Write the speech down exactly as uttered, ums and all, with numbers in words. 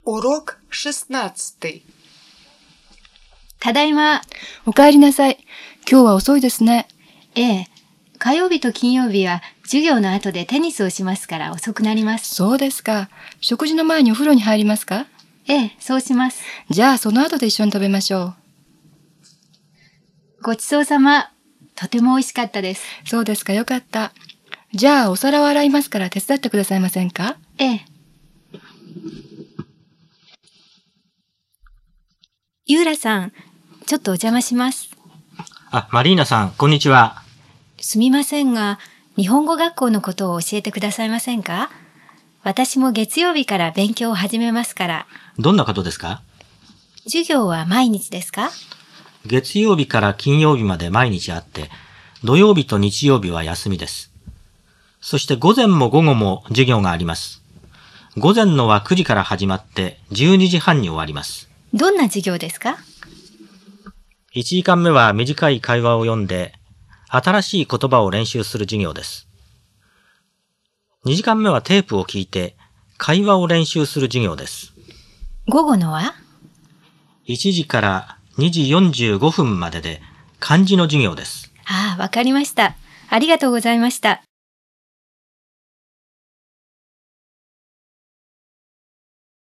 Урок шестнадцатый. ただいま。 お帰りなさい。今日は遅いですね。 ええ。火曜日と金曜日は授業の後でテニスをしますから遅くなります。 そうですか。食事の前にお風呂に入りますか？ ええ、そうします。 じゃあその後で一緒に食べましょう。ごちそうさま。とても美味しかったです。 そうですか、よかった。じゃあお皿を洗いますから手伝ってくださいませんか？ ええ。ユーラさん、ちょっとお邪魔します。 あ、マリーナさん、こんにちは。 すみませんが、日本語学校のことを教えてくださいませんか？私も月曜日から勉強を始めますから。 どんなことですか？ 授業は毎日ですか？ 月曜日から金曜日まで毎日あって、土曜日と日曜日は休みです。そして午前も午後も授業があります。午前のはくじから始まってじゅうにじはんに終わります。 どんな授業ですか？ いちじかんめは短い会話を読んで、新しい言葉を練習する授業です。にじかんめはテープを聞いて、会話を練習する授業です。 午後のはいちじからにじよんじゅうごふんまでで漢字の授業です。 ああ、わかりました。ありがとうございました。